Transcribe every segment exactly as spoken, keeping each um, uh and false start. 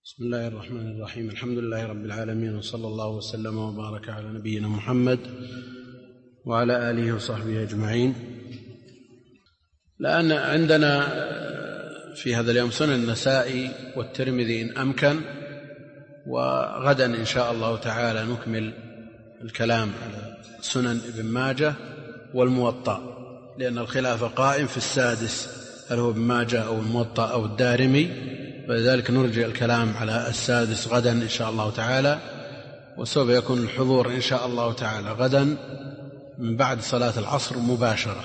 بسم الله الرحمن الرحيم. الحمد لله رب العالمين، وصلى الله وسلم وبارك على نبينا محمد وعلى آله وصحبه أجمعين. لأن عندنا في هذا اليوم سنن النسائي والترمذي إن أمكن، وغدا إن شاء الله تعالى نكمل الكلام على سنن ابن ماجه والموطأ، لأن الخلاف قائم في السادس هل هو ابن ماجه أو الموطأ أو الدارمي، ولذلك نرجع الكلام على السادس غدا إن شاء الله تعالى. وسوف يكون الحضور إن شاء الله تعالى غدا من بعد صلاة العصر مباشرة،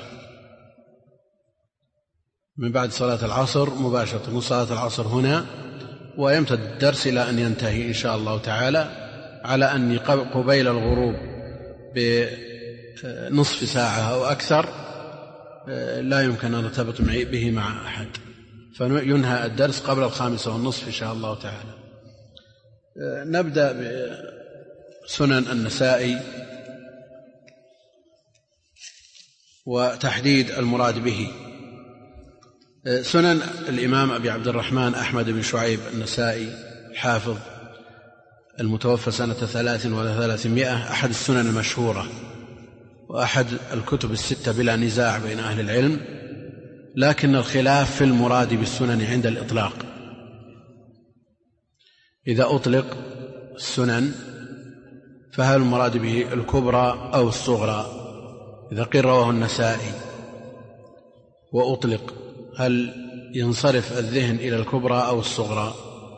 من بعد صلاة العصر مباشرة، تكون صلاة العصر هنا ويمتد الدرس إلى أن ينتهي إن شاء الله تعالى، على أن قبيل الغروب بنصف ساعة أو أكثر لا يمكن أن نرتبط به مع أحد، فينهى الدرس قبل الخامسة والنصف إن شاء الله تعالى. نبدأ بسنن النسائي وتحديد المراد به. سنن الإمام أبي عبد الرحمن أحمد بن شعيب النسائي الحافظ المتوفى سنة ثلاث وثلاثمائة، أحد السنن المشهورة وأحد الكتب الستة بلا نزاع بين أهل العلم، لكن الخلاف في المراد بالسنن عند الإطلاق. إذا أطلق السنن فهل المراد به الكبرى أو الصغرى؟ إذا قيل رواه النسائي وأطلق هل ينصرف الذهن إلى الكبرى أو الصغرى؟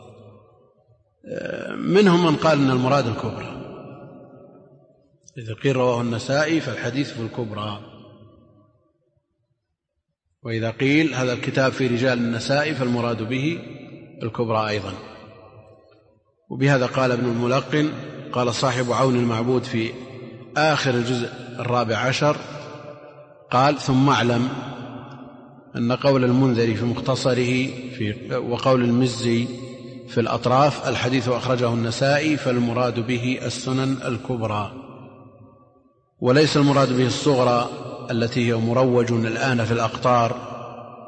منهم من قال أن المراد الكبرى، إذا قيل رواه النسائي فالحديث في الكبرى، وإذا قيل هذا الكتاب في رجال النسائي فالمراد به الكبرى أيضا. وبهذا قال ابن الملقن، قال صاحب عون المعبود في آخر الجزء الرابع عشر، قال ثم اعلم أن قول المنذري في مختصره في وقول المزي في الأطراف الحديث أخرجه النسائي فالمراد به السنن الكبرى، وليس المراد به الصغرى التي هي مروج الآن في الأقطار.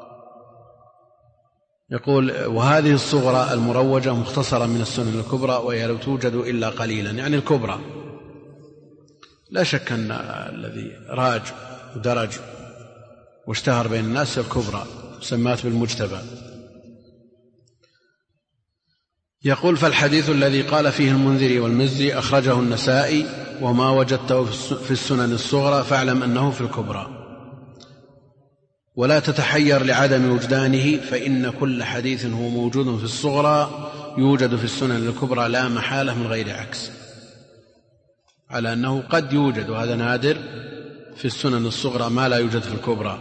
يقول وهذه الصغرى المروجة مختصرة من السنن الكبرى، وهي لو توجد إلا قليلا، يعني الكبرى. لا شك أن الذي راج ودرج واشتهر بين الناس الكبرى سمات بالمجتبى. يقول فالحديث الذي قال فيه المنذري والمزي أخرجه النسائي وما وجدته في السنن الصغرى فاعلم أنه في الكبرى، ولا تتحير لعدم وجدانه، فإن كل حديث هو موجود في الصغرى يوجد في السنن الكبرى لا محالة من غير عكس، على أنه قد يوجد، وهذا نادر، في السنن الصغرى ما لا يوجد في الكبرى.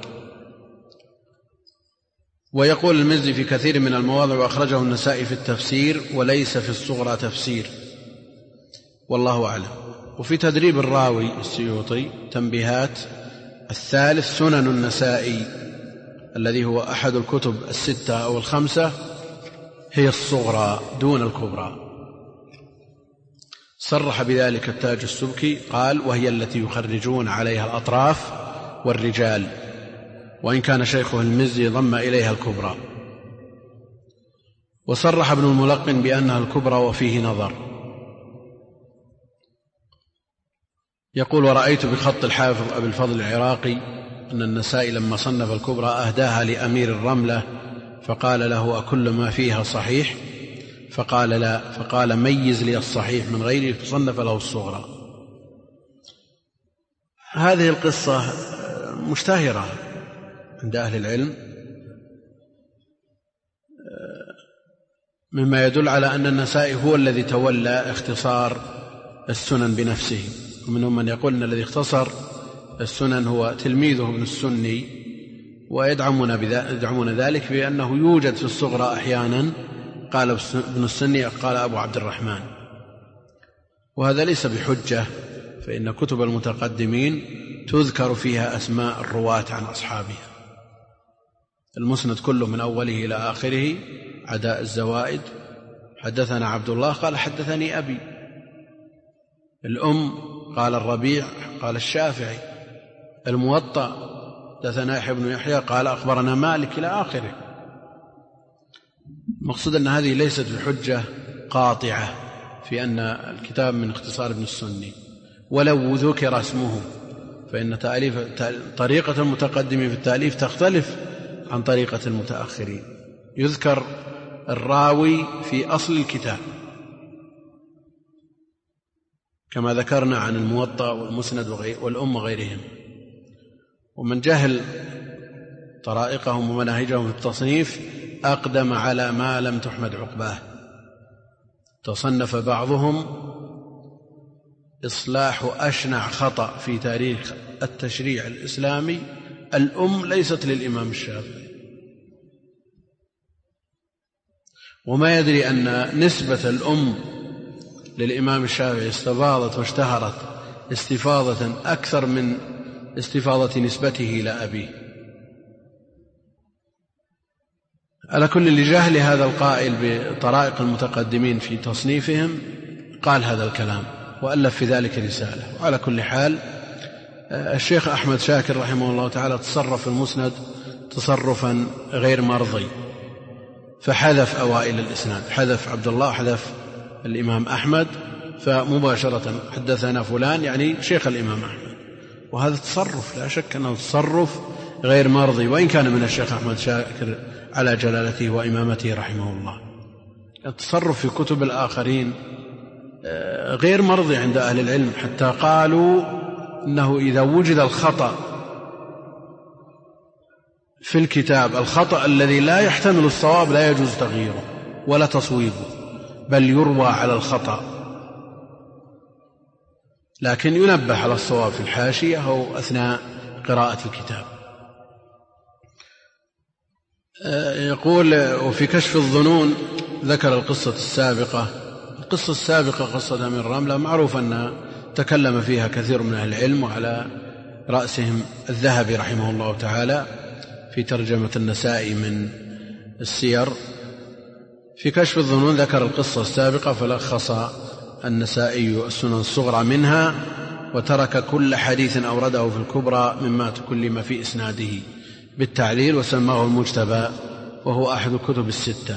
ويقول المزي في كثير من المواضع وأخرجه النسائي في التفسير وليس في الصغرى تفسير، والله أعلم. وفي تدريب الراوي السيوطي تنبيهات الثالث سنن النسائي الذي هو أحد الكتب الستة أو الخمسة هي الصغرى دون الكبرى. صرح بذلك التاج السبكي، قال وهي التي يخرجون عليها الأطراف والرجال، وإن كان شيخه المزي ضم إليها الكبرى. وصرح ابن الملقن بأنها الكبرى وفيه نظر. يقول ورأيت بخط الحافظ أبي الفضل العراقي أن النسائي لما صنف الكبرى أهداها لأمير الرملة فقال له أكل ما فيها صحيح؟ فقال لا، فقال ميز لي الصحيح من غيره، فصنف له الصغرى. هذه القصة مشتهرة عند أهل العلم، مما يدل على أن النسائي هو الذي تولى اختصار السنن بنفسه. ومنهم من يقول أن الذي اختصر السنن هو تلميذه ابن السني، ويدعمون ذلك بأنه يوجد في الصغرى أحيانا، قال ابن السني قال أبو عبد الرحمن، وهذا ليس بحجة، فإن كتب المتقدمين تذكر فيها أسماء الرواة عن أصحابها، المسند كله من أوله إلى آخره عداء الزوائد حدثنا عبد الله قال حدثني أبي، الأم قال الربيع قال الشافعي، الموطأ حدثنا يحيى بن يحيى قال أخبرنا مالك إلى آخره. المقصود أن هذه ليست بحجة قاطعة في أن الكتاب من اختصار ابن السني، ولو ذكر اسمه، فإن تأليف طريقة المتقدمين في التأليف تختلف عن طريقة المتأخرين. يذكر الراوي في أصل الكتاب كما ذكرنا عن الموطأ والمسند والأم وغيرهم. ومن جهل طرائقهم ومناهجهم في التصنيف أقدم على ما لم تحمد عقباه. تصنف بعضهم إصلاح أشنع خطأ في تاريخ التشريع الإسلامي: الأم ليست للإمام الشافعي. وما يدري أن نسبة الأم للإمام الشافعي استفاضت واشتهرت استفاضة أكثر من استفاضة نسبته إلى أبيه. على كل لجهل هذا القائل بطرائق المتقدمين في تصنيفهم قال هذا الكلام وألف في ذلك رسالة. وعلى كل حال الشيخ أحمد شاكر رحمه الله تعالى تصرف في المسند تصرفا غير مرضي، فحذف أوائل الإسناد، حذف عبد الله وحذف الإمام أحمد، فمباشرة حدثنا فلان يعني شيخ الإمام أحمد. وهذا تصرف لا شك أنه تصرف غير مرضي، وإن كان من الشيخ أحمد شاكر على جلالته وإمامته رحمه الله. التصرف في كتب الآخرين غير مرضي عند أهل العلم، حتى قالوا إنه إذا وجد الخطأ في الكتاب، الخطأ الذي لا يحتمل الصواب، لا يجوز تغييره ولا تصويبه، بل يروى على الخطأ، لكن ينبه على الصواب في الحاشية أو أثناء قراءة الكتاب. يقول: وفي كشف الظنون ذكر القصة السابقة. القصة السابقة قصة أمير الرملة معروف أن تكلم فيها كثير من أهل العلم، وعلى رأسهم الذهبي رحمه الله تعالى في ترجمة النسائي من السير. في كشف الظنون ذكر القصة السابقة، فلخص النسائي السنن الصغرى منها، وترك كل حديث أورده في الكبرى مما تكلم في إسناده بالتعليل، وسماه المجتبى، وهو أحد الكتب الستة.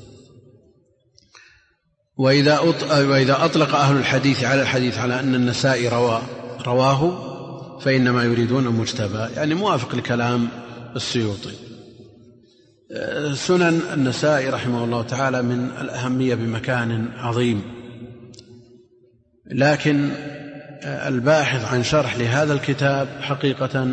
وإذا وإذا أطلق أهل الحديث على الحديث على أن النسائي رواه, رواه فإنما يريدون المجتبى، يعني موافق لكلام السيوطي. سنن النسائي رحمه الله تعالى من الأهمية بمكان عظيم، لكن الباحث عن شرح لهذا الكتاب حقيقة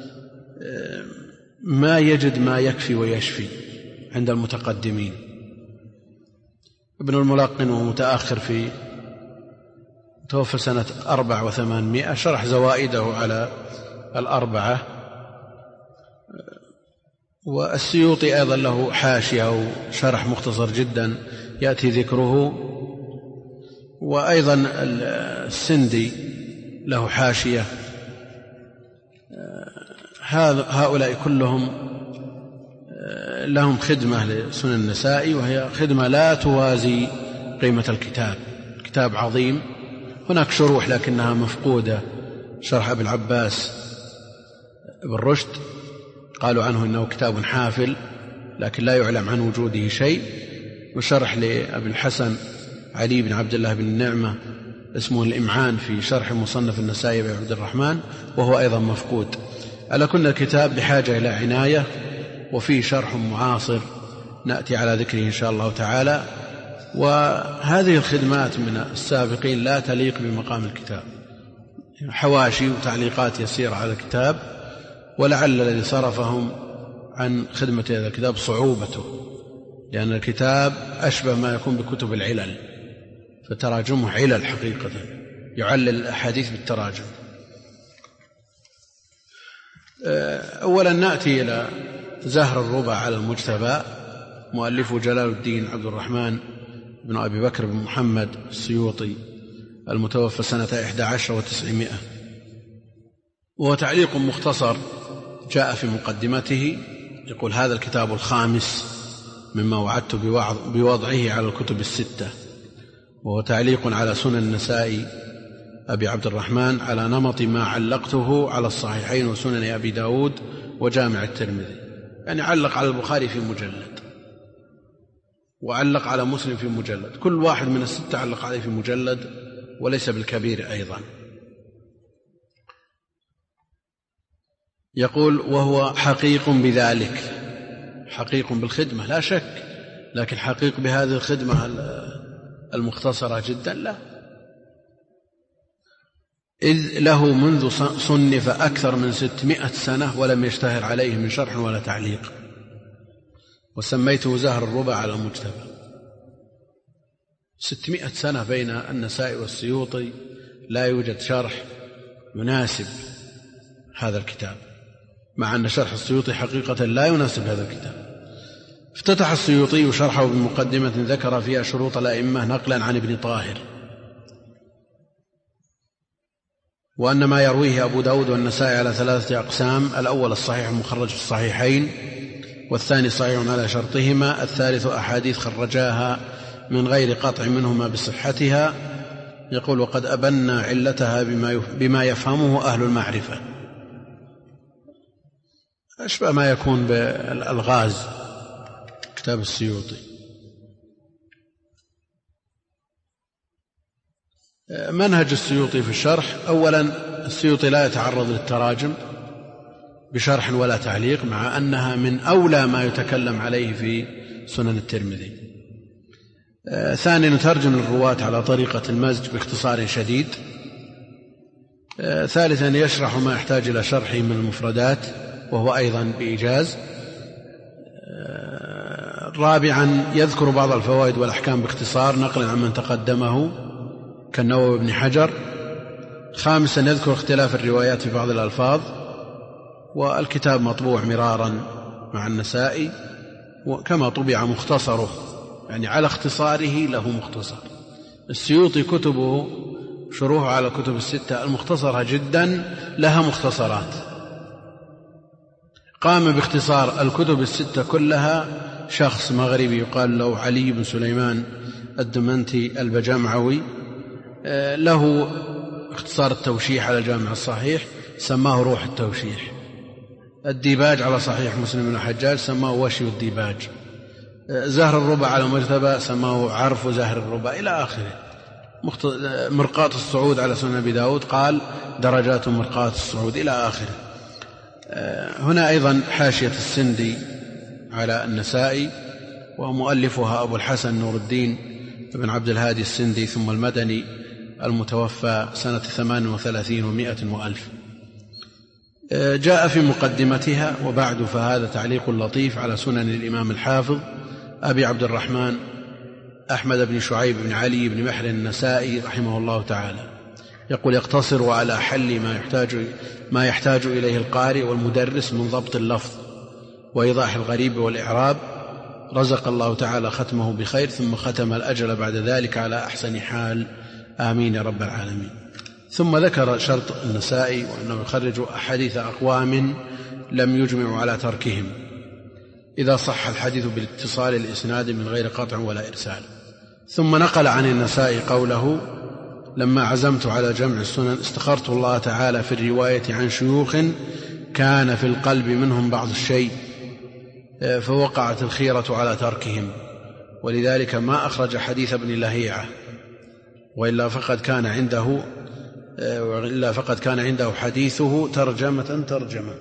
ما يجد ما يكفي ويشفي عند المتقدمين. ابن الملقن وهو متأخر في توفى سنة أربع وثمانمائة، شرح زوائده على الأربعة. والسيوطي أيضا له حاشية وشرح مختصر جدا يأتي ذكره، وأيضا السندي له حاشية. هؤلاء كلهم لهم خدمة لسنن النسائي، وهي خدمة لا توازي قيمة الكتاب. الكتاب عظيم، هناك شروح لكنها مفقودة. شرح أبي العباس ابن رشد قالوا عنه إنه كتاب حافل، لكن لا يعلم عن وجوده شيء. وشرح لأبي الحسن علي بن عبد الله بن النعمة اسمه الإمعان في شرح مصنف النسائي بن عبد الرحمن، وهو أيضا مفقود. على كل الكتاب بحاجة إلى عناية، وفيه شرح معاصر نأتي على ذكره إن شاء الله تعالى. وهذه الخدمات من السابقين لا تليق بمقام الكتاب، حواشي وتعليقات يسيرة على الكتاب، ولعل الذي صرفهم عن خدمة هذا الكتاب صعوبته، لأن الكتاب أشبه ما يكون بكتب العلل، فتراجمه علل حقيقة، يعلل الأحاديث بالتراجم. أولا نأتي إلى زهر الربع على المجتبى، مؤلفه جلال الدين عبد الرحمن بن أبي بكر بن محمد السيوطي، المتوفى سنة إحدى عشر وتسعمائة. وهو تعليق مختصر جاء في مقدمته، يقول: هذا الكتاب الخامس مما وعدت بوضعه على الكتب الستة، وهو تعليق على سنن النسائي أبي عبد الرحمن على نمط ما علقته على الصحيحين وسنن أبي داود وجامع الترمذي، يعني علق على البخاري في مجلد. وعلق على مسلم في مجلد، كل واحد من الستة علق عليه في مجلد وليس بالكبير أيضا. يقول وهو حقيق بذلك، حقيق بالخدمة لا شك، لكن حقيق بهذه الخدمة المختصرة جدا لا، إذ له منذ صنف أكثر من ستمائة سنة ولم يشتهر عليه من شرح ولا تعليق، وسميته زهر الربع على المجتبى. ستمائة سنة بين النسائي والسيوطي لا يوجد شرح يناسب هذا الكتاب، مع أن شرح السيوطي حقيقة لا يناسب هذا الكتاب. افتتح السيوطي شرحه بمقدمة ذكر فيها شروط الأئمة نقلا عن ابن طاهر، وأن ما يرويه أبو داود والنسائي على ثلاثة أقسام: الأول الصحيح المخرج في الصحيحين، والثاني صحيح على شرطهما، الثالث أحاديث خرجاها من غير قطع منهما بصحتها. يقول وقد أبنى علتها بما يفهمه أهل المعرفة، أشبه ما يكون بالألغاز كتاب السيوطي. منهج السيوطي في الشرح: أولا السيوطي لا يتعرض للتراجم بشرح ولا تعليق، مع أنها من أولى ما يتكلم عليه في سنن الترمذي. ثانيا نترجم الرواة على طريقة المزج باختصار شديد. ثالثا يشرح ما يحتاج إلى شرحه من المفردات وهو أيضا بإيجاز. رابعا يذكر بعض الفوائد والأحكام باختصار نقلا عن من تقدمه كالنووي بن حجر. خامسا يذكر اختلاف الروايات في بعض الألفاظ، والكتاب مطبوع مرارا مع النسائي وكما طبع مختصره، يعني على اختصاره له مختصر. السيوطي كتبه شروح على الكتب الستة المختصرة جدا لها مختصرات، قام باختصار الكتب الستة كلها شخص مغربي يقال له علي بن سليمان الدمنتي البجامعوي، له اختصار التوشيح على الجامع الصحيح سماه روح التوشيح. الديباج على صحيح مسلم بن الحجاج سماه وشي الديباج. زهر الربع على المجتبى سماه عرف زهر الربع إلى آخره. مرقاة الصعود على سنن أبي داود قال درجات مرقاة الصعود إلى آخره. هنا أيضا حاشية السندي على النسائي، ومؤلفها أبو الحسن نور الدين بن عبد الهادي السندي ثم المدني المتوفى سنة ثمان وثلاثين ومائة وألف. جاء في مقدمتها: وبعد فهذا تعليق لطيف على سنن الإمام الحافظ أبي عبد الرحمن أحمد بن شعيب بن علي بن محر النسائي رحمه الله تعالى. يقول يقتصر على حل ما يحتاج, ما يحتاج إليه القارئ والمدرس من ضبط اللفظ وإيضاح الغريب والإعراب. رزق الله تعالى ختمه بخير، ثم ختم الأجل بعد ذلك على أحسن حال، آمين يا رب العالمين. ثم ذكر شرط النسائي وأنه يخرج أحاديث أقوام لم يجمعوا على تركهم إذا صح الحديث بالاتصال الإسناد من غير قطع ولا إرسال. ثم نقل عن النسائي قوله: لما عزمت على جمع السنن استخرت الله تعالى في الرواية عن شيوخ كان في القلب منهم بعض الشيء فوقعت الخيرة على تركهم، ولذلك ما أخرج حديث ابن لهيعة، وإلا فقد كان عنده وإلا فقد كان عنده حديثه ترجمة ترجمة،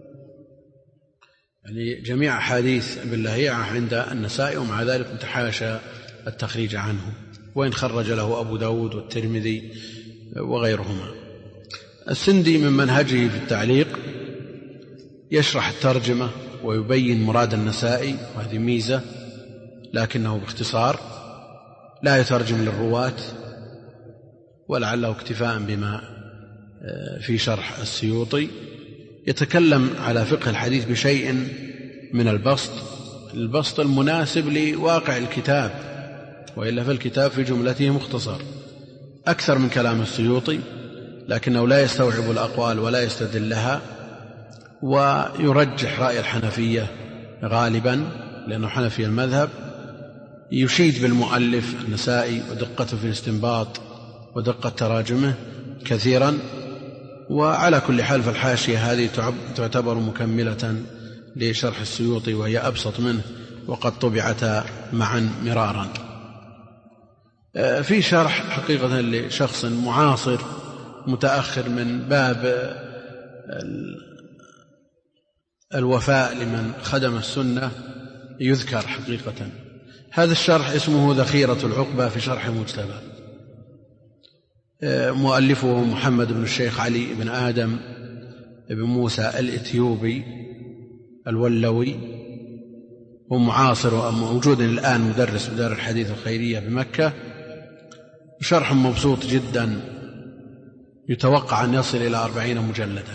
يعني جميع حديث ابن لهيعة عند النسائي، ومع ذلك متحاشى التخريج عنه، وإن خرج له أبو داود والترمذي وغيرهما. السندي من منهجه في التعليق يشرح الترجمة ويبين مراد النسائي، وهذه ميزة، لكنه باختصار لا يترجم للرواة، ولعله اكتفاء بما في شرح السيوطي. يتكلم على فقه الحديث بشيء من البسط البسط المناسب لواقع الكتاب، وإلا فالكتاب في جملته مختصر أكثر من كلام السيوطي، لكنه لا يستوعب الأقوال ولا يستدل لها، ويرجح رأي الحنفية غالبا لأنه حنفي المذهب. يشيد بالمؤلف النسائي ودقته في الاستنباط ودقة تراجمه كثيرا. وعلى كل حال فالحاشية هذه تعتبر مكملة لشرح السيوطي، وهي أبسط منه وقد طبعتا معا مرارا. في شرح حقيقة لشخص معاصر متأخر من باب الوفاء لمن خدم السنة يذكر حقيقة. هذا الشرح اسمه ذخيرة العقبة في شرح المجتبى، مؤلفه محمد بن الشيخ علي بن آدم بن موسى الإثيوبي الولوي، ومعاصر موجود الآن مدرس بدار الحديث الخيرية بمكة، شرح مبسوط جدا يتوقع أن يصل إلى أربعين مجلدا،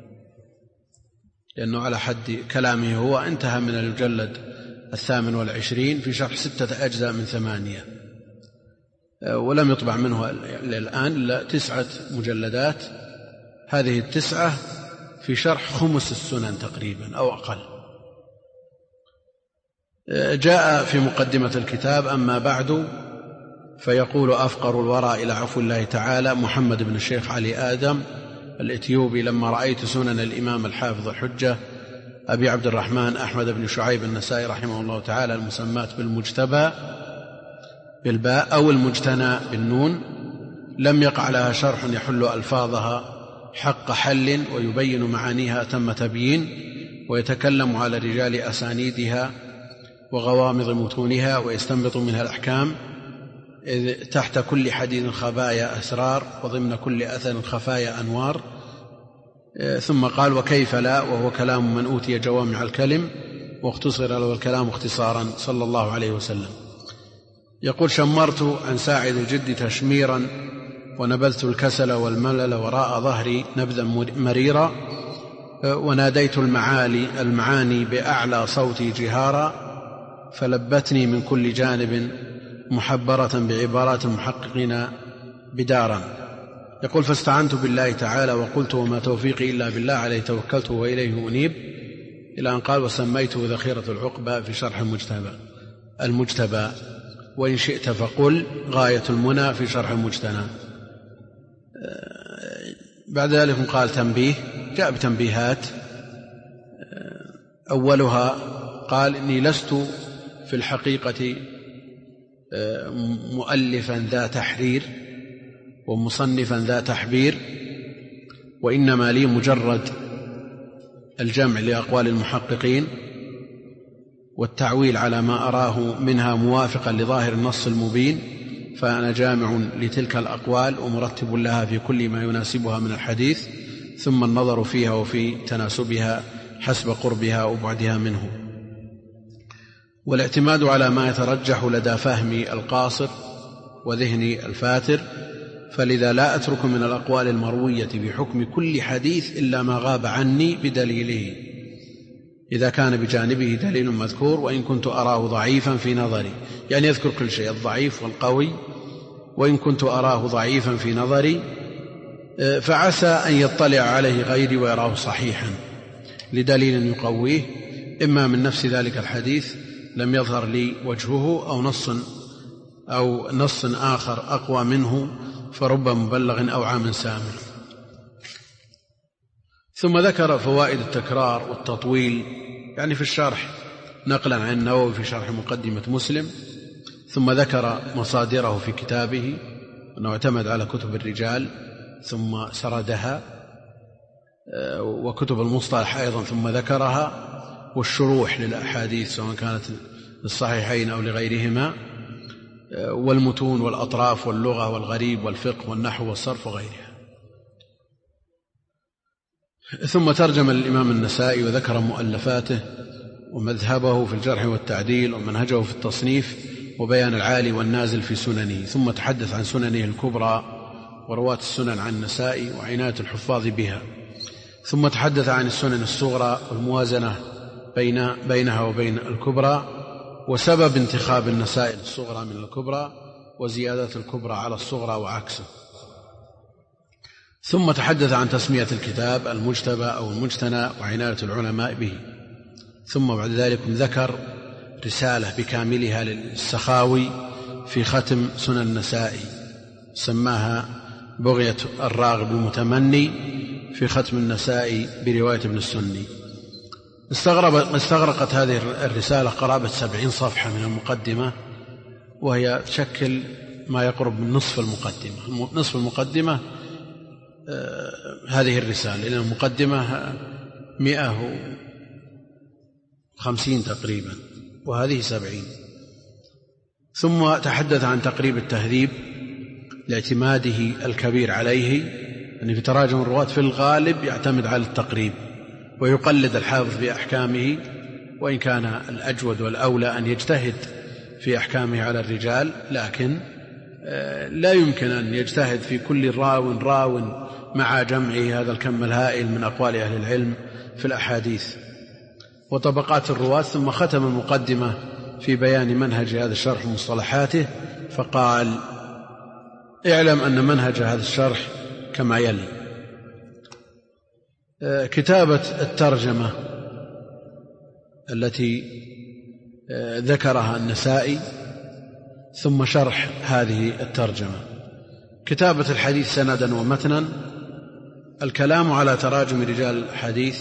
لأنه على حد كلامه هو انتهى من المجلد الثامن والعشرين في شرح ستة أجزاء من ثمانية، ولم يطبع منه الآن إلا تسعة مجلدات، هذه التسعة في شرح خمس السنن تقريبا أو أقل. جاء في مقدمة الكتاب: أما بعد، فيقول أفقر الورى إلى عفو الله تعالى محمد بن الشيخ علي آدم الإثيوبي: لما رأيت سنن الإمام الحافظ الحجة أبي عبد الرحمن أحمد بن شعيب النسائي رحمه الله تعالى المسمات بالمجتبى بالباء أو المجتنى بالنون، لم يقع لها شرح يحل ألفاظها حق حل ويبين معانيها أتم تبيين، ويتكلم على رجال أسانيدها وغوامض متونها ويستنبط منها الأحكام، إذ تحت كل حديث خبايا أسرار وضمن كل أثر خفايا أنوار. ثم قال: وكيف لا، وهو كلام من أوتي جوامع الكلم واختصر له الكلام اختصارا صلى الله عليه وسلم. يقول: شمرت عن ساعد الجد تشميرا، ونبذت الكسل والملل وراء ظهري نبذا مريرا، وناديت المعالي المعاني بأعلى صوتي جهارا، فلبتني من كل جانب محبرة بعبارات المحققين بدارا. يقول: فاستعنت بالله تعالى وقلت: وما توفيقي إلا بالله، عليه توكلت وإليه أنيب، إلى أن قال: وسميته ذخيرة العقبة في شرح المجتبى المجتبى وإن شئت فقل غاية المنى في شرح المجتنى. بعد ذلك قال: تنبيه، جاء بتنبيهات. أولها قال: إني لست في الحقيقة مؤلفا ذا تحرير ومصنفا ذا تحبير، وإنما لي مجرد الجمع لأقوال المحققين والتعويل على ما أراه منها موافقا لظاهر النص المبين، فأنا جامع لتلك الأقوال ومرتب لها في كل ما يناسبها من الحديث، ثم النظر فيها وفي تناسبها حسب قربها وبعدها منه، والاعتماد على ما يترجح لدى فهمي القاصر وذهني الفاتر، فلذا لا أترك من الأقوال المروية بحكم كل حديث إلا ما غاب عني بدليله، إذا كان بجانبه دليل مذكور، وإن كنت أراه ضعيفا في نظري، يعني يذكر كل شيء، الضعيف والقوي، وإن كنت أراه ضعيفا في نظري فعسى أن يطلع عليه غيري ويراه صحيحا لدليل يقويه، إما من نفس ذلك الحديث لم يظهر لي وجهه، أو نص أو نص آخر أقوى منه، فرب مبلغ أو عام سامر. ثم ذكر فوائد التكرار والتطويل يعني في الشرح، نقلا عن النووي في شرح مقدمة مسلم، ثم ذكر مصادره في كتابه أنه اعتمد على كتب الرجال ثم سردها، وكتب المصطلح أيضا ثم ذكرها، والشروح للأحاديث سواء كانت للصحيحين أو لغيرهما، والمتون والأطراف واللغة والغريب والفقه والنحو والصرف وغيرها. ثم ترجم الإمام النسائي وذكر مؤلفاته ومذهبه في الجرح والتعديل ومنهجه في التصنيف وبيان العالي والنازل في سننه، ثم تحدث عن سننه الكبرى ورواة السنن عن النسائي وعناية الحفاظ بها، ثم تحدث عن السنن الصغرى والموازنة بين بينها وبين الكبرى، وسبب انتخاب النسائي الصغرى من الكبرى، وزيادة الكبرى على الصغرى وعكسه. ثم تحدث عن تسمية الكتاب المجتبى أو المجتنى وعناية العلماء به. ثم بعد ذلك ذكر رسالة بكاملها للسخاوي في ختم سنن النسائي، سماها بغية الراغب المتمني في ختم النسائي برواية ابن السني. استغرقت هذه الرسالة قرابة سبعين صفحة من المقدمة، وهي تشكل ما يقرب من نصف المقدمة. نصف المقدمة هذه الرسالة، لأن المقدمة مئة وخمسين تقريبا وهذه سبعين. ثم تحدث عن تقريب التهذيب لاعتماده الكبير عليه، يعني في تراجم الرواة في الغالب يعتمد على التقريب ويقلد الحافظ في أحكامه، وإن كان الأجود والأولى أن يجتهد في أحكامه على الرجال، لكن لا يمكن أن يجتهد في كل راو راو مع جمعه هذا الكم الهائل من أقوال أهل العلم في الأحاديث وطبقات الرواة. ثم ختم المقدمة في بيان منهج هذا الشرح ومصطلحاته، فقال: اعلم أن منهج هذا الشرح كما يلي: كتابة الترجمة التي ذكرها النسائي، ثم شرح هذه الترجمة، كتابة الحديث سندا ومتنا، الكلام على تراجم رجال الحديث،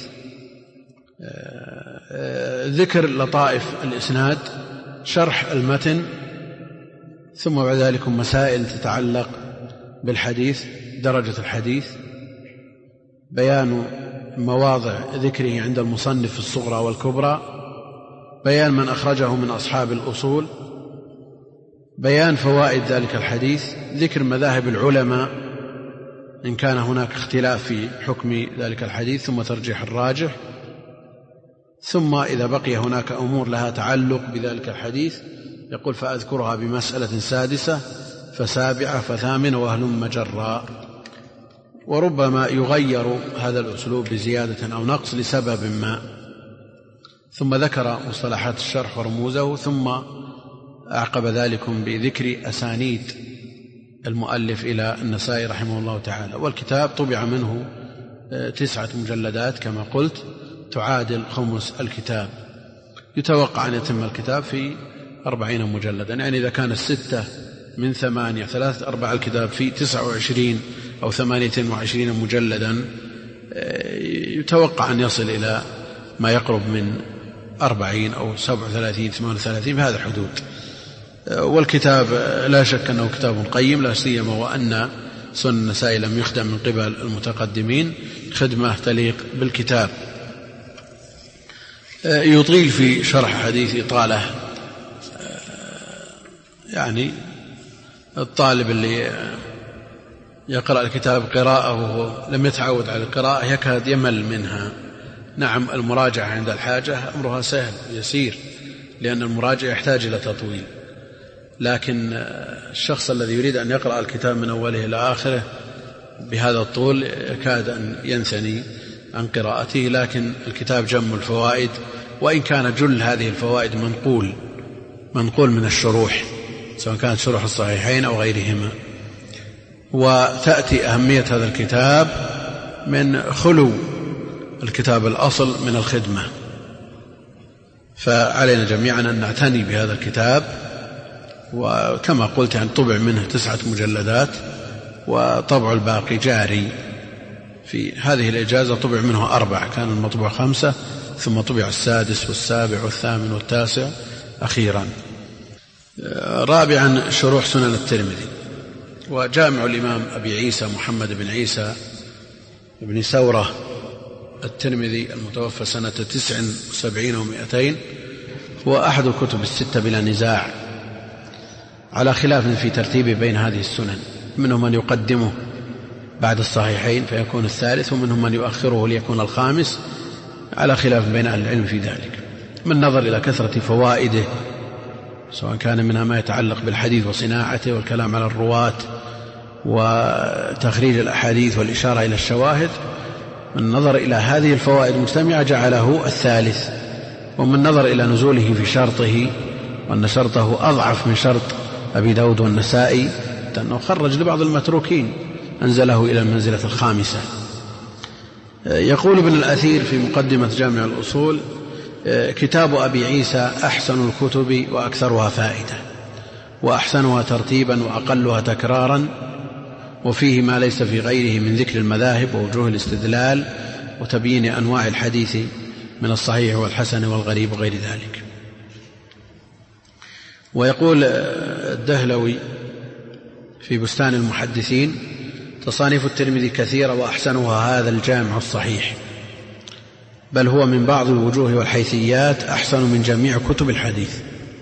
ذكر لطائف الإسناد، شرح المتن، ثم بعد ذلك مسائل تتعلق بالحديث، درجة الحديث، بيان مواضع ذكره عند المصنف في الصغرى والكبرى، بيان من أخرجه من أصحاب الأصول، بيان فوائد ذلك الحديث، ذكر مذاهب العلماء إن كان هناك اختلاف في حكم ذلك الحديث، ثم ترجيح الراجح، ثم إذا بقي هناك أمور لها تعلق بذلك الحديث يقول: فأذكرها بمسألة سادسة فسابعة فثامنة وهلم جرا. وربما يغير هذا الأسلوب بزيادة أو نقص لسبب ما. ثم ذكر مصطلحات الشرح ورموزه، ثم أعقب ذلكم بذكر أسانيد المؤلف إلى النسائي رحمه الله تعالى. والكتاب طبع منه تسعة مجلدات كما قلت، تعادل خمس الكتاب. يتوقع أن يتم الكتاب في أربعين مجلدا، يعني إذا كان الستة من ثمانية ثلاثة أربع الكتاب في تسعة وعشرين أو ثمانية وعشرين مجلدا، يتوقع أن يصل إلى ما يقرب من أربعين أو سبع وثلاثين ثمان وثلاثين في هذا الحدود. والكتاب لا شك أنه كتاب قيم، لا سيما وأن سنن النسائي لم يخدم من قبل المتقدمين خدمة تليق بالكتاب. يطيل في شرح حديث إطالة، يعني الطالب اللي يقرأ الكتاب قراءة وهو لم يتعود على القراءة يكاد يمل منها. نعم، المراجعة عند الحاجة أمرها سهل يسير، لأن المراجعة يحتاج إلى تطويل، لكن الشخص الذي يريد أن يقرأ الكتاب من أوله إلى آخره بهذا الطول يكاد أن ينثني عن قراءته. لكن الكتاب جم الفوائد، وإن كان جل هذه الفوائد منقول منقول من الشروح، سواء كانت شروح الصحيحين أو غيرهما. وتأتي أهمية هذا الكتاب من خلو الكتاب الأصل من الخدمة، فعلينا جميعا أن نعتني بهذا الكتاب. وكما قلت يعني طبع منه تسعة مجلدات، وطبع الباقي جاري. في هذه الإجازة طبع منه أربع، كان المطبوع خمسة، ثم طبع السادس والسابع والثامن والتاسع أخيرا. رابعا شروح سنن الترمذي. وجامع الإمام أبي عيسى محمد بن عيسى بن سورة الترمذي المتوفى سنة تسع وسبعين ومائتين هو أحد الكتب الستة بلا نزاع، على خلاف في ترتيب بين هذه السنن. منهم من يقدمه بعد الصحيحين فيكون الثالث، ومنهم من يؤخره ليكون الخامس، على خلاف بين أهل العلم في ذلك، من نظر إلى كثرة فوائده، سواء كان منها ما يتعلق بالحديث وصناعته والكلام على الرواة وتخريج الأحاديث والإشارة إلى الشواهد. من نظر إلى هذه الفوائد المجتمعة جعله الثالث، ومن نظر إلى نزوله في شرطه وأن شرطه أضعف من شرط أبي داود والنسائي، لأنه خرج لبعض المتروكين أنزله إلى المنزلة الخامسة. يقول ابن الأثير في مقدمة جامع الأصول: كتاب أبي عيسى أحسن الكتب وأكثرها فائدة، وأحسنها ترتيبا وأقلها تكرارا، وفيه ما ليس في غيره من ذكر المذاهب ووجوه الاستدلال وتبيين أنواع الحديث من الصحيح والحسن والغريب وغير ذلك. ويقول الدهلوي في بستان المحدثين: تصانيف الترمذي كثيرة وأحسنها هذا الجامع الصحيح، بل هو من بعض الوجوه والحيثيات أحسن من جميع كتب الحديث.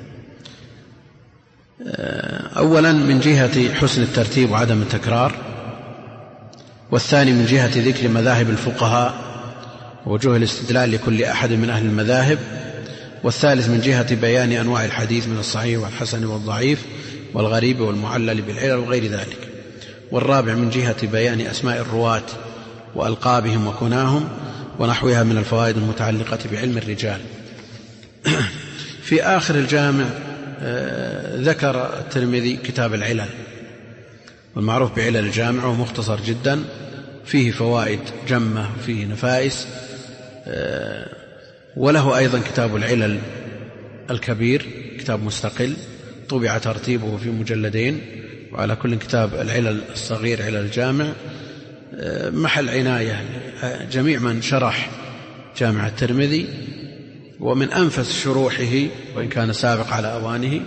أولا من جهة حسن الترتيب وعدم التكرار، والثاني من جهة ذكر مذاهب الفقهاء ووجوه الاستدلال لكل أحد من أهل المذاهب، والثالث من جهة بيان أنواع الحديث من الصحيح والحسن والضعيف والغريب والمعلل بالعلل وغير ذلك، والرابع من جهة بيان أسماء الرواة وألقابهم وكناهم ونحوها من الفوائد المتعلقة بعلم الرجال. في آخر الجامع ذكر الترمذي كتاب العلل، والمعروف بعلل الجامع ومختصر جدا، فيه فوائد جمة وفيه نفائس. وله أيضا كتاب العلل الكبير، كتاب مستقل طبع ترتيبه في مجلدين، وعلى كل كتاب العلل الصغير علل الجامع محل عناية جميع من شرح جامع الترمذي، ومن أنفس شروحه وإن كان سابق على أوانه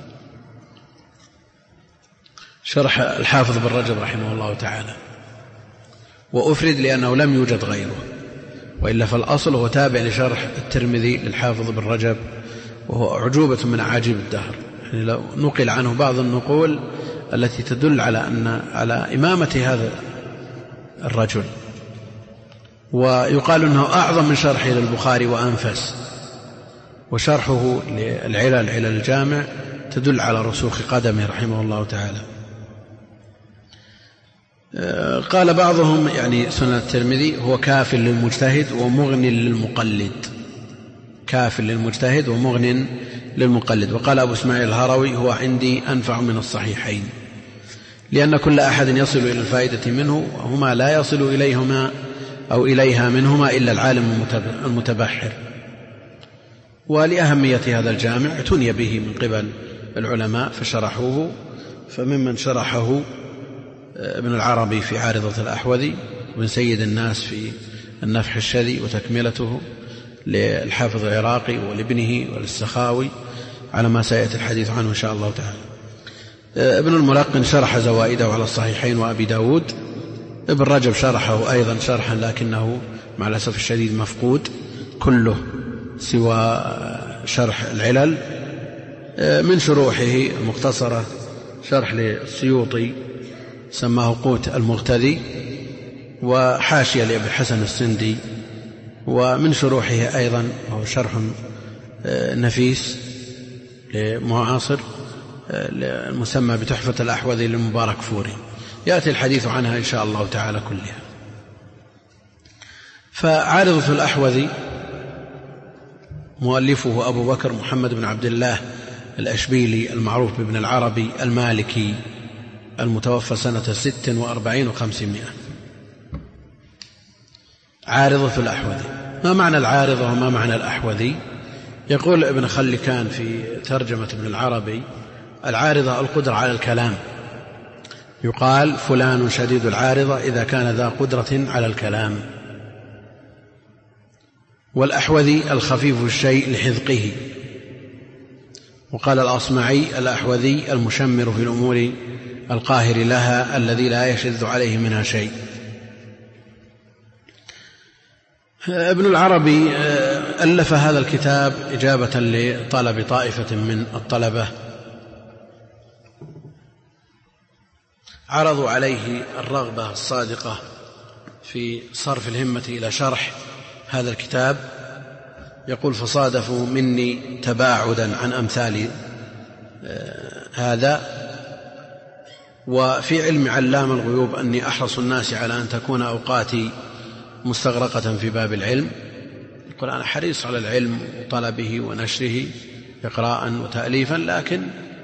شرح الحافظ بن رجب رحمه الله تعالى، وأفرد لأنه لم يوجد غيره، وإلا فالأصل هو تابع لشرح الترمذي للحافظ بن رجب، وهو أعجوبة من أعاجيب الدهر. يعني لو نقل عنه بعض النقول التي تدل على أن على إمامة هذا الرجل، ويقال أنه أعظم من شرحه للبخاري وأنفس، وشرحه للعلل علل الجامع تدل على رسوخ قدمه رحمه الله تعالى. قال بعضهم يعني سنن الترمذي هو كاف للمجتهد ومغن للمقلد، كاف للمجتهد ومغن للمقلد. وقال أبو اسماعيل الهروي: هو عندي أنفع من الصحيحين، لأن كل أحد يصل إلى الفائدة منه، وهما لا يصل إليهما أو إليها منهما إلا العالم المتبحر. ولأهمية هذا الجامع اعتني به من قبل العلماء فشرحوه، فممن شرحه ابن العربي في عارضة الأحوذي، وابن سيد الناس في النفح الشذي، وتكملته للحافظ العراقي ولابنه وللسخاوي على ما سيأتي الحديث عنه إن شاء الله تعالى. ابن الملقن شرح زوائده على الصحيحين وأبي داود. ابن رجب شرحه أيضا شرحا لكنه مع الأسف الشديد مفقود كله سوى شرح العلل. من شروحه المختصرة شرح للسيوطي سماه قوت المغتذي، وحاشية لأبي الحسن السندي. ومن شروحه أيضا وهو شرح نفيس لمعاصر المسمى بتحفة الأحوذي للمبارك فوري، يأتي الحديث عنها إن شاء الله تعالى كلها. فعارضة الأحوذي مؤلفه أبو بكر محمد بن عبد الله الأشبيلي المعروف بابن العربي المالكي، المتوفى سنة ست وأربعين وخمسمائة. عارضة الأحوذي، ما معنى العارضة وما معنى الأحوذي؟ يقول ابن خلكان في ترجمة ابن العربي: العارضة القدرة على الكلام، يقال فلان شديد العارضة إذا كان ذا قدرة على الكلام. والأحوذي الخفيف الشيء لحذقه. وقال الأصمعي: الأحوذي المشمر في الأمور القاهر لها الذي لا يشذ عليه منها شيء. ابن العربي ألف هذا الكتاب إجابة لطلب طائفة من الطلبة عرضوا عليه الرغبة الصادقة في صرف الهمة إلى شرح هذا الكتاب. يقول: فصادفوا مني تباعدا عن أمثال هذا، وفي علم علام الغيوب أني أحرص الناس على أن تكون أوقاتي مستغرقة في باب العلم. يقول: أنا حريص على العلم وطلبه ونشره إقراء وتأليفا، لكن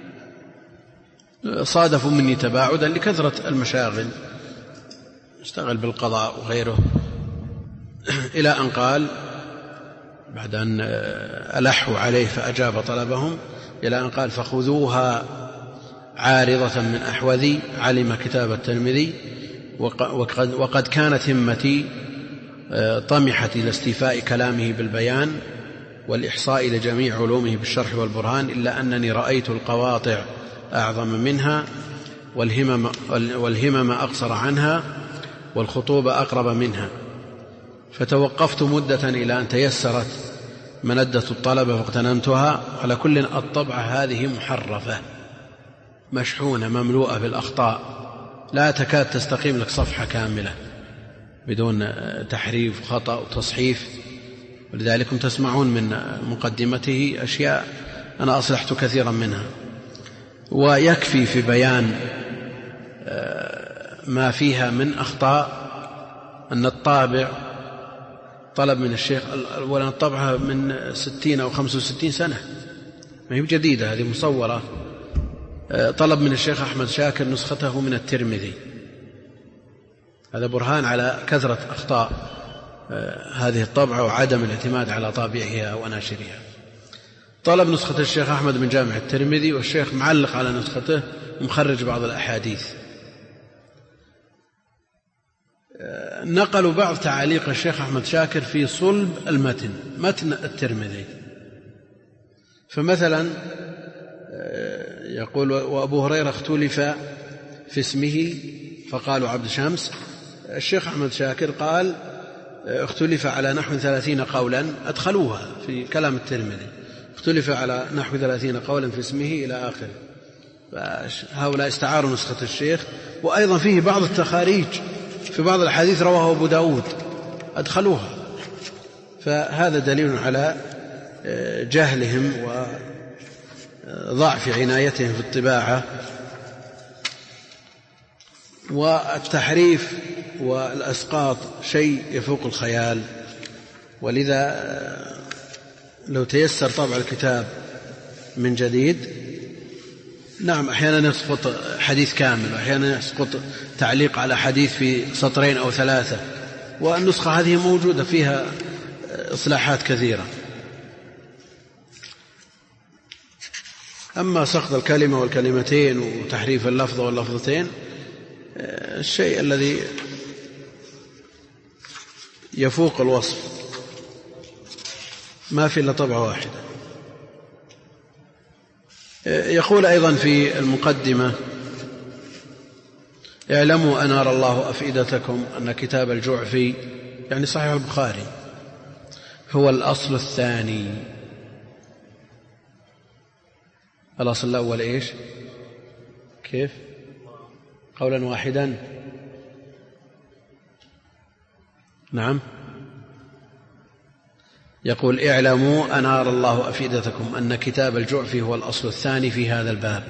صادفوا مني تباعدا لكثرة المشاغل، اشتغل بالقضاء وغيره، إلى أن قال بعد أن ألحوا عليه فأجاب طلبهم، إلى أن قال: فخذوها عارضة من أحوذي علم كتاب الترمذي، وقد, وقد كانت همتي طمحت إلى استيفاء كلامه بالبيان والإحصاء لجميع علومه بالشرح والبرهان، إلا أنني رأيت القواطع أعظم منها والهمم, والهمم أقصر عنها والخطوبة أقرب منها، فتوقفت مدة إلى أن تيسرت مندة الطلبة فاغتنمتها. على كل الطبعة هذه محرفة مشحونة مملوءة بالأخطاء، لا تكاد تستقيم لك صفحة كاملة بدون تحريف وخطأ وتصحيف، ولذلك تسمعون من مقدمته أشياء أنا أصلحت كثيرا منها. ويكفي في بيان ما فيها من أخطاء أن الطابع طلب من الشيخ، أولا الطبعة من ستين أو خمس وستين سنة، ما هي جديدة، هذه مصورة، طلب من الشيخ أحمد شاكر نسخته من الترمذي. هذا برهان على كثرة أخطاء هذه الطبعة وعدم الاعتماد على طابعها وناشرها. طلب نسخة الشيخ أحمد من جامع الترمذي، والشيخ معلق على نسخته ومخرج بعض الأحاديث. نقلوا بعض تعاليق الشيخ أحمد شاكر في صلب المتن، متن الترمذي. فمثلا يقول: وأبو هريرة اختلف في اسمه فقالوا عبد شمس. الشيخ أحمد شاكر قال اختلف على نحو ثلاثين قولا، أدخلوها في كلام الترمذي، اختلف على نحو ثلاثين قولا في اسمه إلى آخره. هؤلاء استعاروا نسخة الشيخ. وأيضا فيه بعض التخاريج في بعض الحديث رواه أبو داود، أدخلوها. فهذا دليل على جهلهم وضعف عنايتهم في الطباعة. والتحريف والأسقاط شيء يفوق الخيال، ولذا لو تيسر طبع الكتاب من جديد، نعم أحيانا يسقط حديث كامل، وأحيانا يسقط تعليق على حديث في سطرين أو ثلاثة، والنسخة هذه موجودة فيها إصلاحات كثيرة. أما سقط الكلمة والكلمتين وتحريف اللفظة واللفظتين، الشيء الذي يفوق الوصف، ما في إلا طبعة واحدة. يقول أيضا في المقدمة: اعلموا أنار الله أفئدتكم أن كتاب الجعفي، يعني صحيح البخاري، هو الأصل الثاني. الأصل الأول إيش؟ كيف؟ قولا واحدا. نعم. يقول: اعلموا أنار الله أفئدتكم أن كتاب الجعفي هو الأصل الثاني في هذا الباب،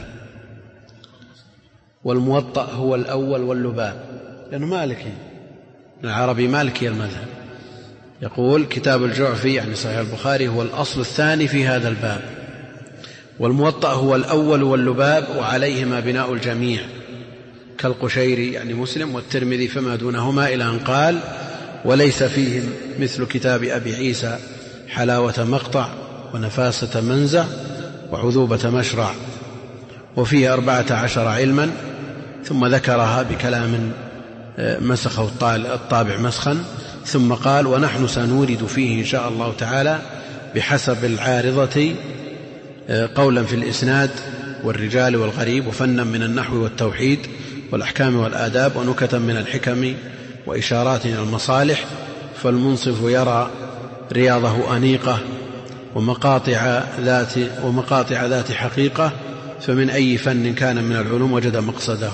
والموطأ هو الأول واللباب، لأنه مالكي، العربي مالكي المذهب. يقول: كتاب الجعفي يعني صحيح البخاري هو الأصل الثاني في هذا الباب، والموطأ هو الأول واللباب، وعليهما بناء الجميع، كالقشيري يعني مسلم والترمذي فما دونهما، إلى أن قال: وليس فيهم مثل كتاب أبي عيسى حلاوة مقطع ونفاسة منزع وعذوبة مشرع، وفيه أربعة عشر علما. ثم ذكرها بكلام مسخه الطابع مسخا، ثم قال: ونحن سنورد فيه إن شاء الله تعالى بحسب العارضة قولا في الإسناد والرجال والغريب، وفنا من النحو والتوحيد والأحكام والآداب، ونكتا من الحكم وإشارات إلى المصالح. فالمنصف يرى رياضه أنيقة ومقاطع ذات, ومقاطع ذات حقيقة، فمن أي فن كان من العلوم وجد مقصده.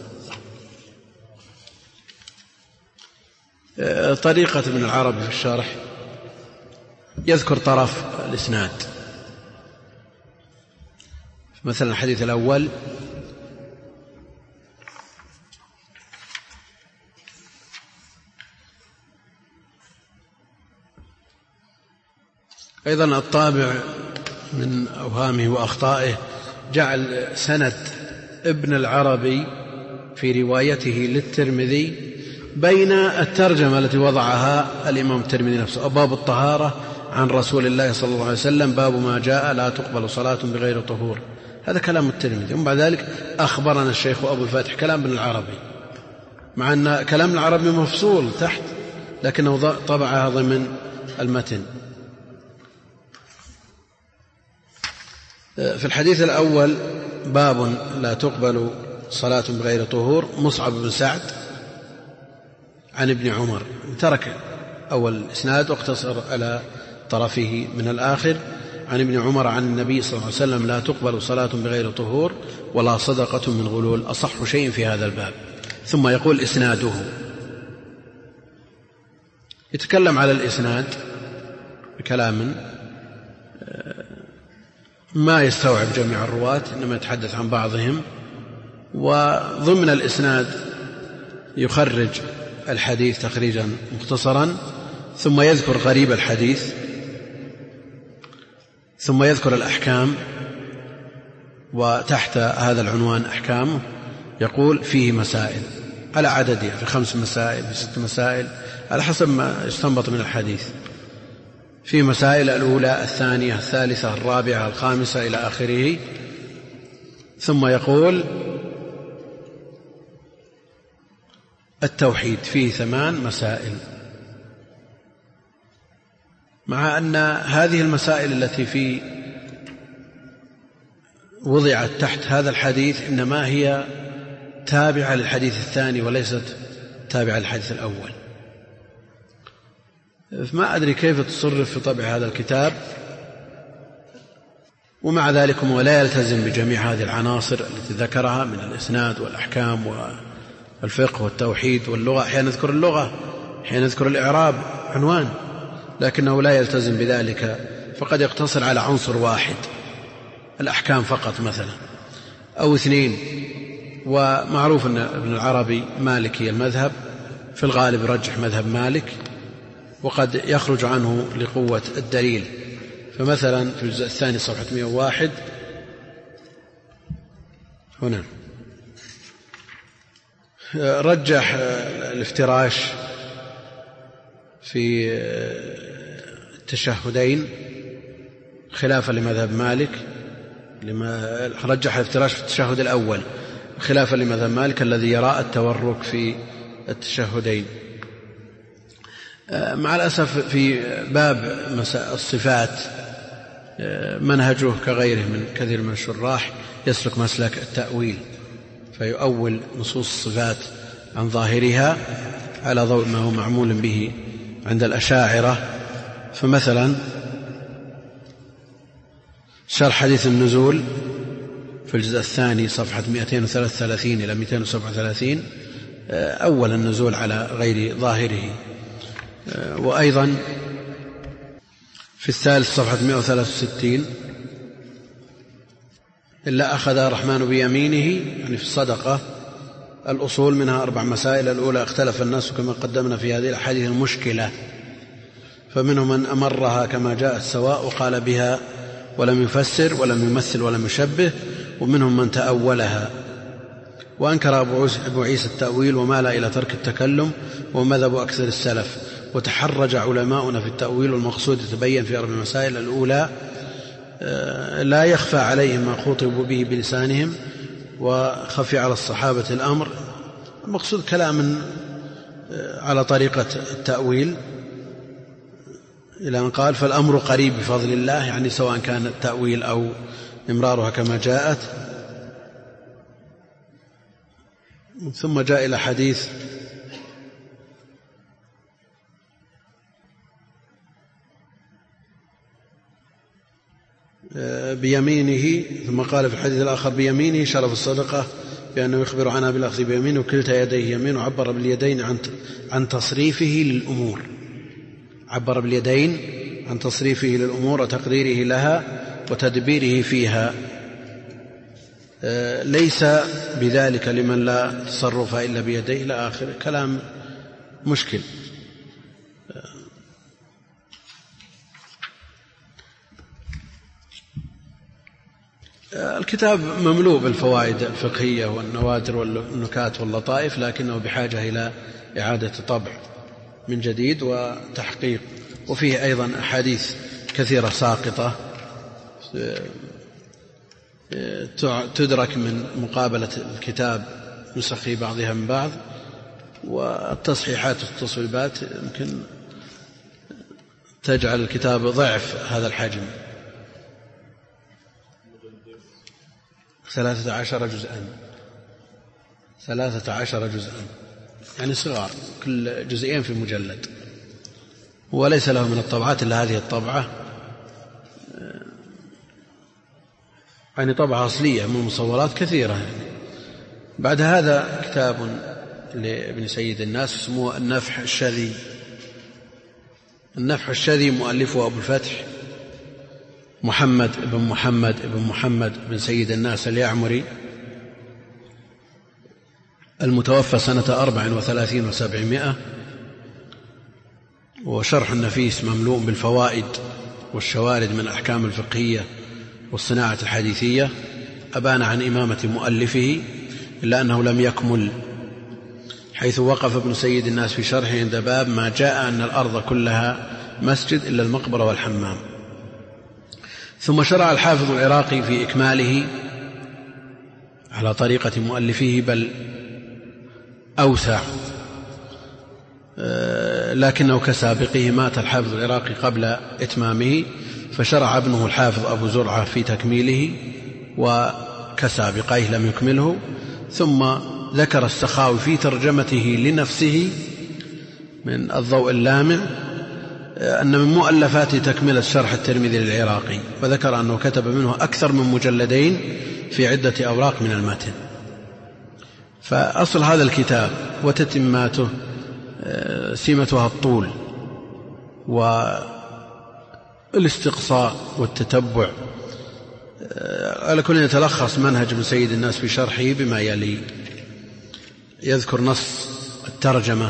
طريقة ابن العربي في الشرح: يذكر طرف الإسناد، مثلا الحديث الأول: أيضا الطابع من أوهامه وأخطائه جعل سند ابن العربي في روايته للترمذي بين الترجمة التي وضعها الإمام الترمذي نفسه: باب الطهارة عن رسول الله صلى الله عليه وسلم، باب ما جاء لا تقبل صلاة بغير طهور. هذا كلام الترمذي. وبعد ذلك أخبرنا الشيخ أبو الفاتح كلام ابن العربي، مع أن كلام العربي مفصول تحت لكنه طبعها ضمن المتن. في الحديث الأول باب لا تقبل صلاة بغير طهور، مصعب بن سعد عن ابن عمر، ترك أول الإسناد واقتصر على طرفه من الآخر. عن ابن عمر عن النبي صلى الله عليه وسلم لا تقبل صلاة بغير طهور ولا صدقة من غلول، أصح شيء في هذا الباب. ثم يقول إسناده، يتكلم على الإسناد بكلام ما يستوعب جميع الرواة، إنما يتحدث عن بعضهم. وضمن الإسناد يخرج الحديث تخريجا مختصرا، ثم يذكر غريب الحديث، ثم يذكر الأحكام، وتحت هذا العنوان أحكام يقول فيه مسائل على عددها، في خمس مسائل، في ست مسائل، على حسب ما يستنبط من الحديث. في مسائل الأولى الثانية الثالثة الرابعة الخامسة إلى آخره. ثم يقول التوحيد فيه ثمان مسائل، مع أن هذه المسائل التي في وضعت تحت هذا الحديث إنما هي تابعة للحديث الثاني وليست تابعة للحديث الأول. ما أدري كيف تصرف في طبع هذا الكتاب، ومع ذلك هو لا يلتزم بجميع هذه العناصر التي ذكرها من الإسناد والأحكام والفقه والتوحيد واللغة. أحيانا نذكر اللغة، أحيانا نذكر الإعراب عنوان، لكنه لا يلتزم بذلك، فقد يقتصر على عنصر واحد، الأحكام فقط مثلا، أو اثنين. ومعروف أن ابن العربي مالكي المذهب، في الغالب يرجح مذهب مالك، وقد يخرج عنه لقوة الدليل. فمثلا في الجزء الثاني صفحة مئة وواحد هنا رجح الافتراش في التشهدين خلافا لمذهب مالك، لما رجح الافتراش في التشهد الأول خلافا لمذهب مالك الذي يرى التورك في التشهدين. مع الأسف في باب الصفات منهجه كغيره من كثير من الشراح يسلك مسلك التأويل، فيؤول نصوص الصفات عن ظاهرها على ضوء ما هو معمول به عند الأشاعرة. فمثلا شرح حديث النزول في الجزء الثاني صفحة مئتين وثلاثة وثلاثين إلى مئتين وسبعة وثلاثين أول النزول على غير ظاهره. وأيضا في الثالث صفحة مئة وثلاثة وستين إلا أخذ الرحمن بيمينه، يعني في الصدقة الأصول منها أربع مسائل. الأولى اختلف الناس كما قدمنا في هذه الأحاديث المشكلة، فمنهم من أمرها كما جاءت سواء وقال بها ولم يفسر ولم يمثل ولم يشبه، ومنهم من تأولها. وأنكر أبو عيسى التأويل ومال إلى ترك التكلم، ومذهب أكثر السلف. وتحرج علماؤنا في التأويل، والمقصود يتبين في أربع مسائل. الأولى لا يخفى عليهم ما خطبوا به بلسانهم، وخفي على الصحابة الأمر. المقصود كلام على طريقة التأويل، إلى أن قال فالأمر قريب بفضل الله، يعني سواء كان التأويل أو إمرارها كما جاءت. ثم جاء إلى حديث بيمينه، ثم قال في الحديث الآخر بيمينه شرف الصدقة، بأنه يخبر عنها بالأخذ بيمينه وكلتا يديه يمين. وعبر باليدين عن عن تصريفه للأمور، عبر باليدين عن تصريفه للأمور وتقديره لها وتدبيره فيها، ليس بذلك لمن لا تصرف إلا بيديه إلى آخر كلام مشكل. الكتاب مملوء بالفوائد الفقهية والنوادر والنكات واللطائف، لكنه بحاجة إلى إعادة طبع من جديد وتحقيق. وفيه أيضا أحاديث كثيرة ساقطة تدرك من مقابلة الكتاب نسخ بعضها من بعض. والتصحيحات والتصويبات يمكن تجعل الكتاب ضعف هذا الحجم. ثلاثة عشر جزءا ثلاثة عشر جزءا يعني صغار، كل جزئين في مجلد، وليس له من الطبعات إلا هذه الطبعة، يعني طبعة أصلية من مصورات كثيرة يعني. بعد هذا كتاب لابن سيد الناس اسمه النفح الشذي. النفح الشذي مؤلفه أبو الفتح محمد بن محمد بن محمد بن سيد الناس اليعمري، المتوفى سنة أربع وثلاثين وسبعمائة، وشرح النفيس مملوء بالفوائد والشوارد من الأحكام الفقهية والصناعة الحديثية. أبان عن إمامة مؤلفه إلا أنه لم يكمل، حيث وقف ابن سيد الناس في شرحه عند باب ما جاء أن الأرض كلها مسجد إلا المقبرة والحمام. ثم شرع الحافظ العراقي في إكماله على طريقة مؤلفه بل أوسع، لكنه كسابقه مات الحافظ العراقي قبل إتمامه، فشرع ابنه الحافظ أبو زرعة في تكميله وكسابقيه لم يكمله. ثم ذكر السخاوي في ترجمته لنفسه من الضوء اللامع أن من مؤلفات تكملة شرح الترمذي للعراقي، وذكر أنه كتب منه أكثر من مجلدين في عدة أوراق من المتن. فأصل هذا الكتاب وتتماته سمتها الطول والاستقصاء والتتبع. على كل يتلخص منهج ابن سيد الناس في شرحه بما يلي: يذكر نص الترجمة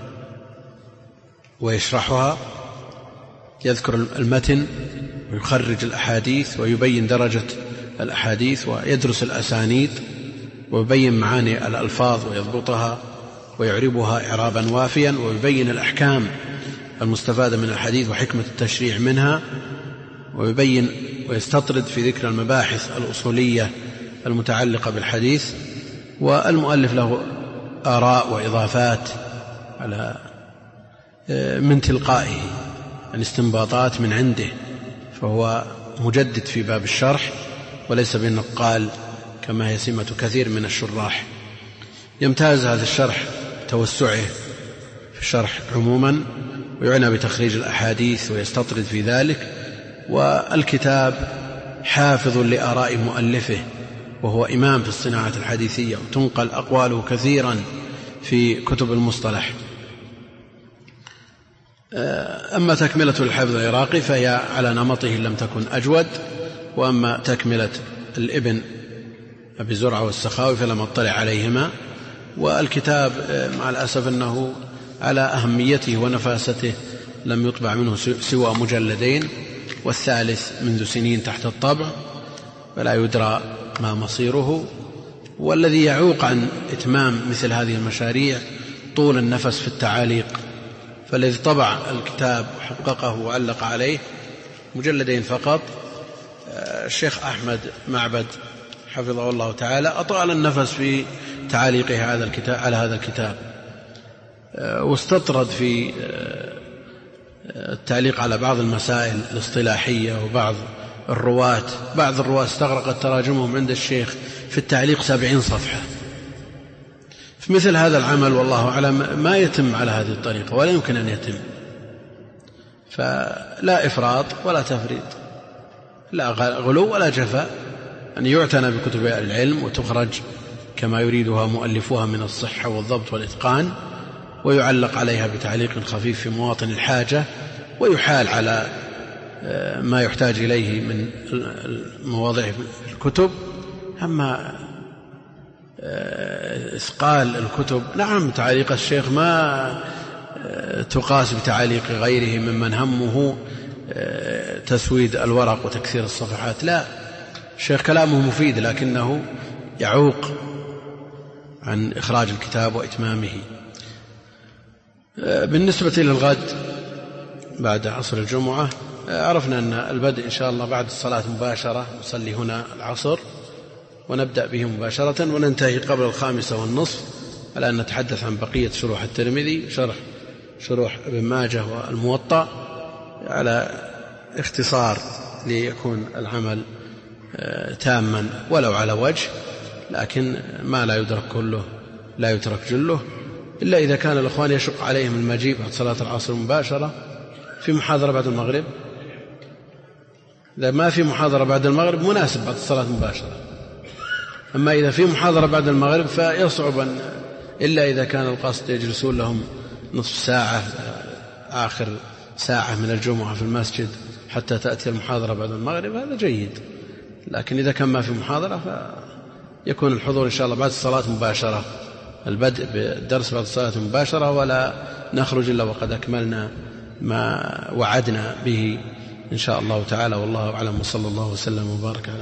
ويشرحها، يذكر المتن ويخرج الأحاديث ويبين درجة الأحاديث ويدرس الأسانيد ويبين معاني الألفاظ ويضبطها ويعربها إعرابا وافيا، ويبين الأحكام المستفادة من الحديث وحكمة التشريع منها، ويبين ويستطرد في ذكر المباحث الأصولية المتعلقة بالحديث. والمؤلف له آراء وإضافات على من تلقائه، يعني استنباطات من عنده، فهو مجدد في باب الشرح وليس بالنقال كما هي سمة كثير من الشراح. يمتاز هذا الشرح توسعه في الشرح عموما، ويعنى بتخريج الأحاديث ويستطرد في ذلك. والكتاب حافظ لآراء مؤلفه، وهو إمام في الصناعة الحديثية، وتنقل أقواله كثيرا في كتب المصطلح. أما تكملة الحافظ العراقي فهي على نمطه لم تكن أجود، وأما تكملة الابن أبي زرعة والسخاوي فلم أطلع عليهما. والكتاب مع الأسف أنه على أهميته ونفاسته لم يطبع منه سوى مجلدين، والثالث منذ سنين تحت الطبع، فلا يدرى ما مصيره. والذي يعوق عن إتمام مثل هذه المشاريع طول النفس في التعاليق، فالذي طبع الكتاب وحققه وعلق عليه مجلدين فقط الشيخ أحمد معبد حفظه الله تعالى أطال النفس في تعاليقه هذا الكتاب على هذا الكتاب، واستطرد في التعليق على بعض المسائل الاصطلاحية وبعض الرواة. بعض الرواة استغرقت تراجمهم عند الشيخ في التعليق سبعين صفحة. في مثل هذا العمل والله أعلم ما يتم على هذه الطريقة ولا يمكن أن يتم، فلا إفراط ولا تفريط، لا غلو ولا جفاء، أن يعتنى بكتب العلم وتخرج كما يريدها مؤلفوها من الصحة والضبط والإتقان، ويعلق عليها بتعليق خفيف في مواطن الحاجة، ويحال على ما يحتاج إليه من مواضيع الكتب. أما إثقال الكتب، نعم تعليق الشيخ ما تقاس بتعليق غيره ممن همه تسويد الورق وتكثير الصفحات، لا، الشيخ كلامه مفيد لكنه يعوق عن إخراج الكتاب وإتمامه. بالنسبة للغد بعد عصر الجمعة عرفنا أن البدء إن شاء الله بعد الصلاة مباشرة، نصلي هنا العصر ونبدأ به مباشرة وننتهي قبل الخامسة والنصف على أن نتحدث عن بقية شروح الترمذي، شرح شروح ابن ماجه والموطأ على اختصار ليكون العمل تاما ولو على وجه، لكن ما لا يدرك كله لا يترك جله، إلا إذا كان الأخوان يشق عليهم المجيء بعد صلاة العصر مباشرة في محاضرة بعد المغرب. إذا ما في محاضرة بعد المغرب مناسب بعد الصلاة مباشرة، أما إذا في محاضرة بعد المغرب فيصعب أن، إلا إذا كان القصد يجلسون لهم نصف ساعة آخر ساعة من الجمعة في المسجد حتى تأتي المحاضرة بعد المغرب، هذا جيد. لكن إذا كان ما في محاضرة فيكون الحضور إن شاء الله بعد الصلاة مباشرة، البدء بالدرس بعد الصلاة مباشرة، ولا نخرج إلا وقد أكملنا ما وعدنا به إن شاء الله تعالى. والله أعلم، وصلى الله وسلم وبارك على